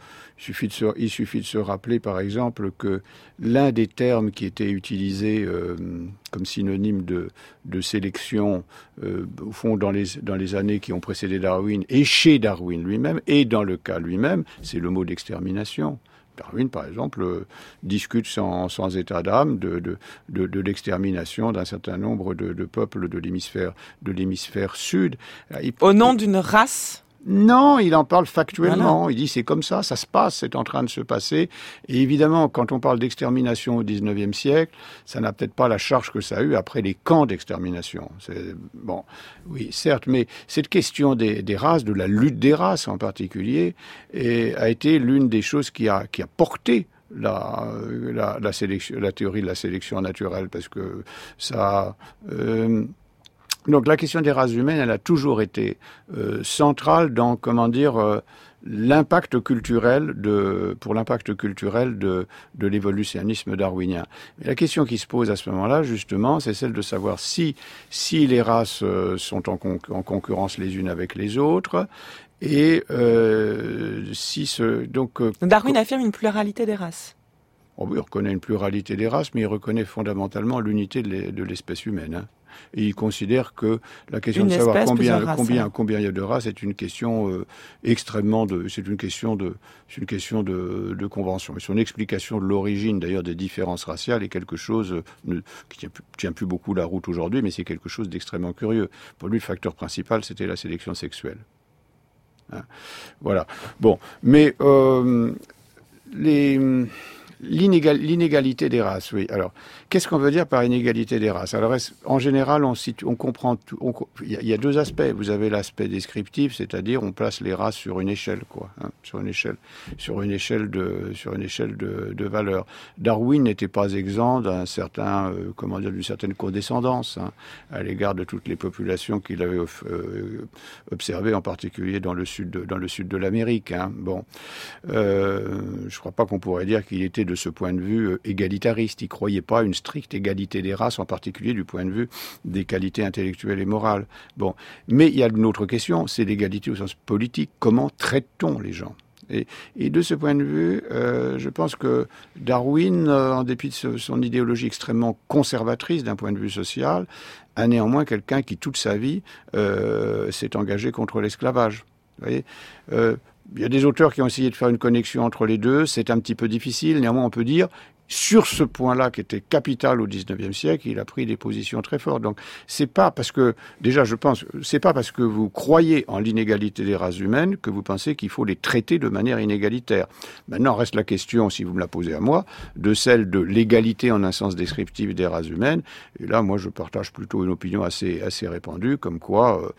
il suffit de se rappeler, par exemple, que l'un des termes qui était utilisé comme synonyme de sélection, au fond, dans les années qui ont précédé Darwin, et chez Darwin lui-même, et dans le cas lui-même, c'est le mot d'extermination. Darwin, par exemple, discute sans état d'âme de l'extermination d'un certain nombre de peuples de l'hémisphère sud. Au nom d'une race Non, il en parle factuellement. Voilà. Il dit c'est comme ça se passe, c'est en train de se passer. Et évidemment, quand on parle d'extermination au XIXe siècle, ça n'a peut-être pas la charge que ça a eu après les camps d'extermination. Bon, oui, certes, mais cette question des races, de la lutte des races en particulier, a été l'une des choses qui a porté la théorie de la sélection naturelle, parce que ça... Donc la question des races humaines, elle a toujours été centrale dans, l'impact culturel de l'évolutionnisme darwinien. Mais la question qui se pose à ce moment-là, justement, c'est celle de savoir si les races sont en concurrence les unes avec les autres, et Darwin affirme une pluralité des races. Oh oui, il reconnaît une pluralité des races, mais il reconnaît fondamentalement l'unité de l'espèce humaine. Hein. Et il considère que la question de savoir combien il y a de races est une question c'est une question de convention. Et son explication de l'origine, d'ailleurs, des différences raciales est quelque chose qui tient plus beaucoup la route aujourd'hui, mais c'est quelque chose d'extrêmement curieux. Pour lui, le facteur principal, c'était la sélection sexuelle. Hein. Voilà. Bon, mais l'inégalité des races, oui. Alors, qu'est-ce qu'on veut dire par inégalité des races? Alors, en général, on comprend tout. Il y a deux aspects. Vous avez l'aspect descriptif, c'est-à-dire on place les races sur une échelle, quoi, hein, sur une échelle de valeur. Darwin n'était pas exempt d'une certaine condescendance, hein, à l'égard de toutes les populations qu'il avait observées, en particulier dans le sud de l'Amérique. Hein. Bon, je crois pas qu'on pourrait dire qu'il était de ce point de vue égalitariste. Il ne croyait pas à une stricte égalité des races, en particulier du point de vue des qualités intellectuelles et morales. Bon. Mais il y a une autre question, c'est l'égalité au sens politique. Comment traite-t-on les gens ? Et de ce point de vue, je pense que Darwin, en dépit de son idéologie extrêmement conservatrice d'un point de vue social, a néanmoins quelqu'un qui, toute sa vie, s'est engagé contre l'esclavage. Vous voyez, il y a des auteurs qui ont essayé de faire une connexion entre les deux. C'est un petit peu difficile. Néanmoins, on peut dire, sur ce point-là, qui était capital au XIXe siècle, il a pris des positions très fortes. Donc, c'est pas parce que vous croyez en l'inégalité des races humaines que vous pensez qu'il faut les traiter de manière inégalitaire. Maintenant, reste la question, si vous me la posez à moi, de celle de l'égalité en un sens descriptif des races humaines. Et là, moi, je partage plutôt une opinion assez répandue, comme quoi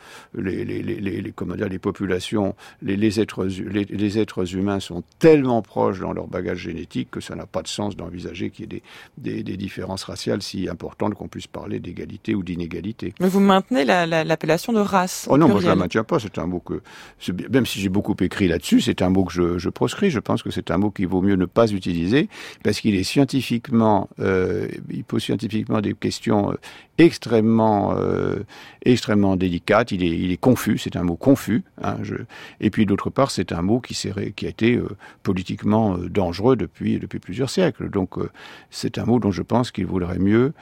les populations, les êtres humains sont tellement proches dans leur bagage génétique que ça n'a pas de sens d'envisager qu'il y ait des différences raciales si importantes qu'on puisse parler d'égalité ou d'inégalité. Mais vous maintenez l'appellation de race? Oh non, moi je la maintiens pas. C'est un mot même si j'ai beaucoup écrit là-dessus, c'est un mot que je proscris. Je pense que c'est un mot qu'il vaut mieux ne pas utiliser parce qu'il est scientifiquement, il pose scientifiquement des questions extrêmement délicates. Il est confus. C'est un mot confus. Hein, et puis d'autre part, c'est un mot qui a été politiquement dangereux depuis plusieurs siècles. Donc c'est un mot dont je pense qu'il vaudrait mieux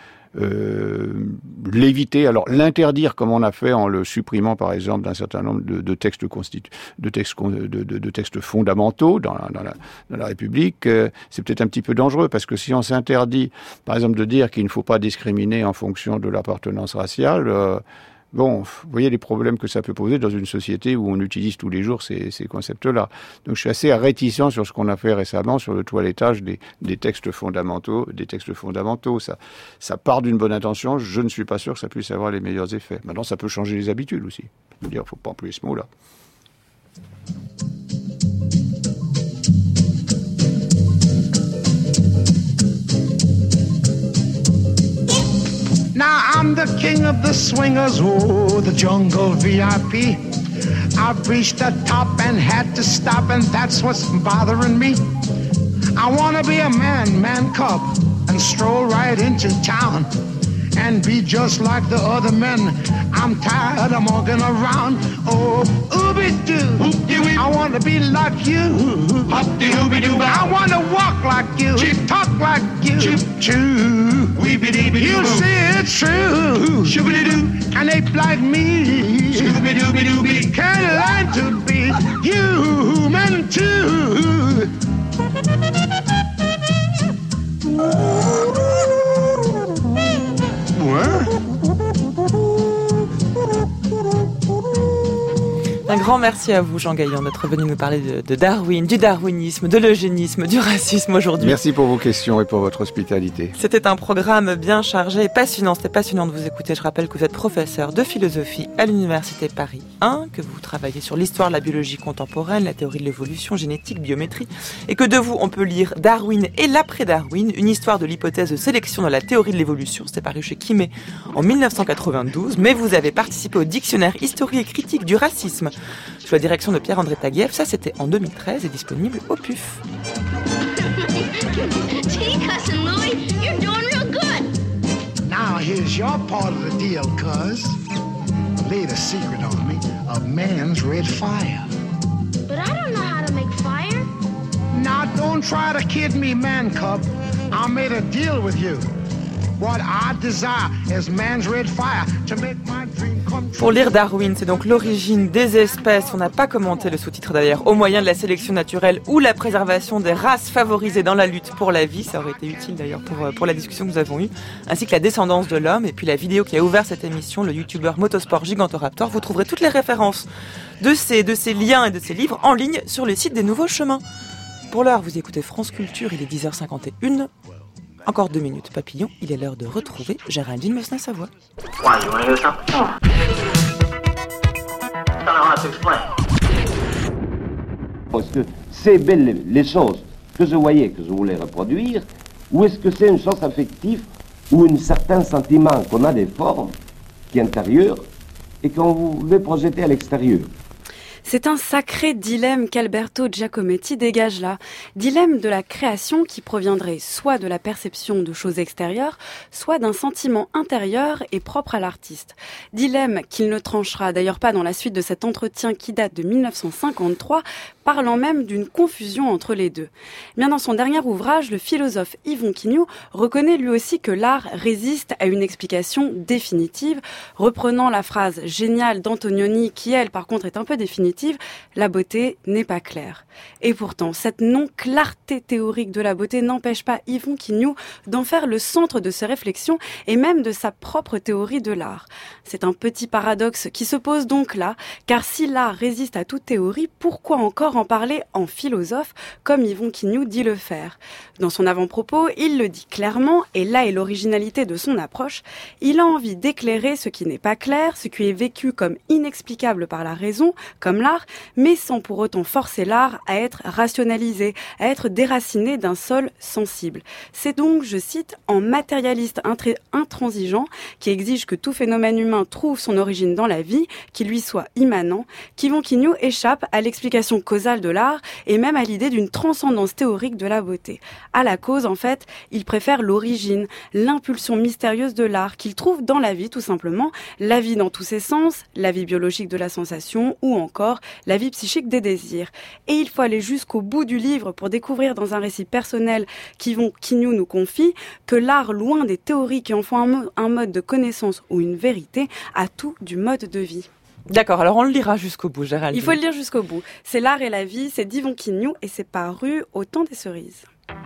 l'éviter, alors l'interdire comme on a fait en le supprimant par exemple d'un certain nombre de textes fondamentaux dans la République, c'est peut-être un petit peu dangereux parce que si on s'interdit par exemple de dire qu'il ne faut pas discriminer en fonction de l'appartenance raciale, bon, vous voyez les problèmes que ça peut poser dans une société où on utilise tous les jours ces concepts-là. Donc je suis assez réticent sur ce qu'on a fait récemment sur le toilettage des textes fondamentaux. Ça part d'une bonne intention, je ne suis pas sûr que ça puisse avoir les meilleurs effets. Maintenant, ça peut changer les habitudes aussi. Il ne faut pas employer ce mot-là. Now I'm the king of the swingers, oh, the jungle VIP. I've reached the top and had to stop, and that's what's bothering me. I wanna be a man cub, and stroll right into town, and be just like the other men. I'm tired of walking around. Oh, ooby-doo, I wanna be like you. I wanna walk like you, talk like you. You see it's true. An ape like me can learn to be human too. Un grand merci à vous, Jean Gaillan, d'être venu nous parler de Darwin, du darwinisme, de l'eugénisme, du racisme aujourd'hui. Merci pour vos questions et pour votre hospitalité. C'était un programme bien chargé et passionnant. C'était passionnant de vous écouter. Je rappelle que vous êtes professeur de philosophie à l'Université Paris 1, que vous travaillez sur l'histoire de la biologie contemporaine, la théorie de l'évolution, génétique, biométrie, et que de vous, on peut lire Darwin et l'après-Darwin, une histoire de l'hypothèse de sélection dans la théorie de l'évolution. C'était paru chez Quimet en 1992, mais vous avez participé au dictionnaire historique et critique du racisme sous la direction de Pierre-André Taguieff. Ça, c'était en 2013 et disponible au PUF. Now here's your part of the deal, cuz. Laid a secret on me of man's red fire. But I don't know how to make fire. Now don't try to kid me, man cub. I made a deal with you. What I desire is man's red fire to make my dream come true. Pour lire Darwin, c'est donc l'origine des espèces. On n'a pas commenté le sous-titre d'ailleurs. Au moyen de la sélection naturelle ou la préservation des races favorisées dans la lutte pour la vie. Ça aurait été utile d'ailleurs pour la discussion que nous avons eue. Ainsi que la descendance de l'homme. Et puis la vidéo qui a ouvert cette émission, le youtubeur Motosport Gigantoraptor. Vous trouverez toutes les références de ces liens et de ces livres en ligne sur le site des Nouveaux Chemins. Pour l'heure, vous écoutez France Culture, il est 10h51. Encore 2 minutes, papillon, il est l'heure de retrouver Géraldine Messna-Savoie. Est-ce que c'est belles les choses que je voyais, que je voulais reproduire, ou est-ce que c'est une chose affective ou un certain sentiment qu'on a des formes qui est intérieur et qu'on veut projeter à l'extérieur? C'est un sacré dilemme qu'Alberto Giacometti dégage là. Dilemme de la création qui proviendrait soit de la perception de choses extérieures, soit d'un sentiment intérieur et propre à l'artiste. Dilemme qu'il ne tranchera d'ailleurs pas dans la suite de cet entretien qui date de 1953, parlant même d'une confusion entre les deux. Bien dans son dernier ouvrage, le philosophe Yvon Quignoux reconnaît lui aussi que l'art résiste à une explication définitive, reprenant la phrase géniale d'Antonioni qui, elle, par contre, est un peu définitive. La beauté n'est pas claire. Et pourtant, cette non-clarté théorique de la beauté n'empêche pas Yvon Quignoux d'en faire le centre de ses réflexions et même de sa propre théorie de l'art. C'est un petit paradoxe qui se pose donc là, car si l'art résiste à toute théorie, pourquoi encore en parler en philosophe, comme Yvon Quignoux dit le faire? Dans son avant-propos, il le dit clairement, et là est l'originalité de son approche, il a envie d'éclairer ce qui n'est pas clair, ce qui est vécu comme inexplicable par la raison, comme l'art, mais sans pour autant forcer l'art à être rationalisé, à être déraciné d'un sol sensible. C'est donc, je cite, en matérialiste intransigeant, qui exige que tout phénomène humain trouve son origine dans la vie, qui lui soit immanent, qu'Yvon Quignoux échappe à l'explication causale de l'art et même à l'idée d'une transcendance théorique de la beauté. À la cause, en fait, il préfère l'origine, l'impulsion mystérieuse de l'art qu'il trouve dans la vie tout simplement, la vie dans tous ses sens, la vie biologique de la sensation ou encore la vie psychique des désirs. Et il faut aller jusqu'au bout du livre pour découvrir dans un récit personnel qu'Yvon Quignoux nous confie que l'art, loin des théories qui en font un mode de connaissance ou une vérité, a tout du mode de vie. D'accord, alors on le lira jusqu'au bout, Géraldine. Il faut le lire jusqu'au bout. C'est l'art et la vie, c'est d'Yvon Quignoux et c'est paru au Temps des Cerises.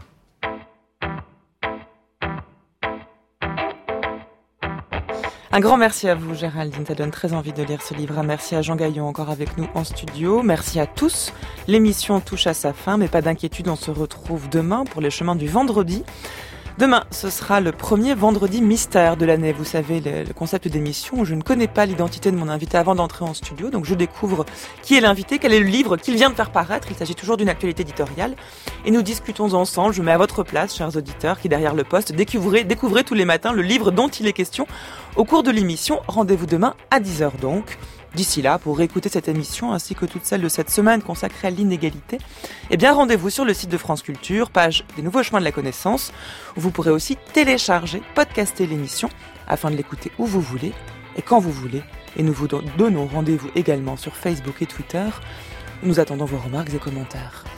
Un grand merci à vous, Géraldine. Ça donne très envie de lire ce livre. Merci à Jean Gaillan, encore avec nous en studio. Merci à tous. L'émission touche à sa fin, mais pas d'inquiétude, on se retrouve demain pour les chemins du vendredi. Demain, ce sera le premier vendredi mystère de l'année. Vous savez, le concept d'émission où je ne connais pas l'identité de mon invité avant d'entrer en studio. Donc je découvre qui est l'invité, quel est le livre qu'il vient de faire paraître. Il s'agit toujours d'une actualité éditoriale. Et nous discutons ensemble. Je mets à votre place, chers auditeurs, qui derrière le poste, découvrez tous les matins le livre dont il est question au cours de l'émission. Rendez-vous demain à 10h donc. D'ici là, pour réécouter cette émission ainsi que toutes celles de cette semaine consacrée à l'inégalité, eh bien rendez-vous sur le site de France Culture, page des Nouveaux Chemins de la Connaissance, où vous pourrez aussi télécharger, podcaster l'émission afin de l'écouter où vous voulez et quand vous voulez. Et nous vous donnons rendez-vous également sur Facebook et Twitter. Nous attendons vos remarques et commentaires.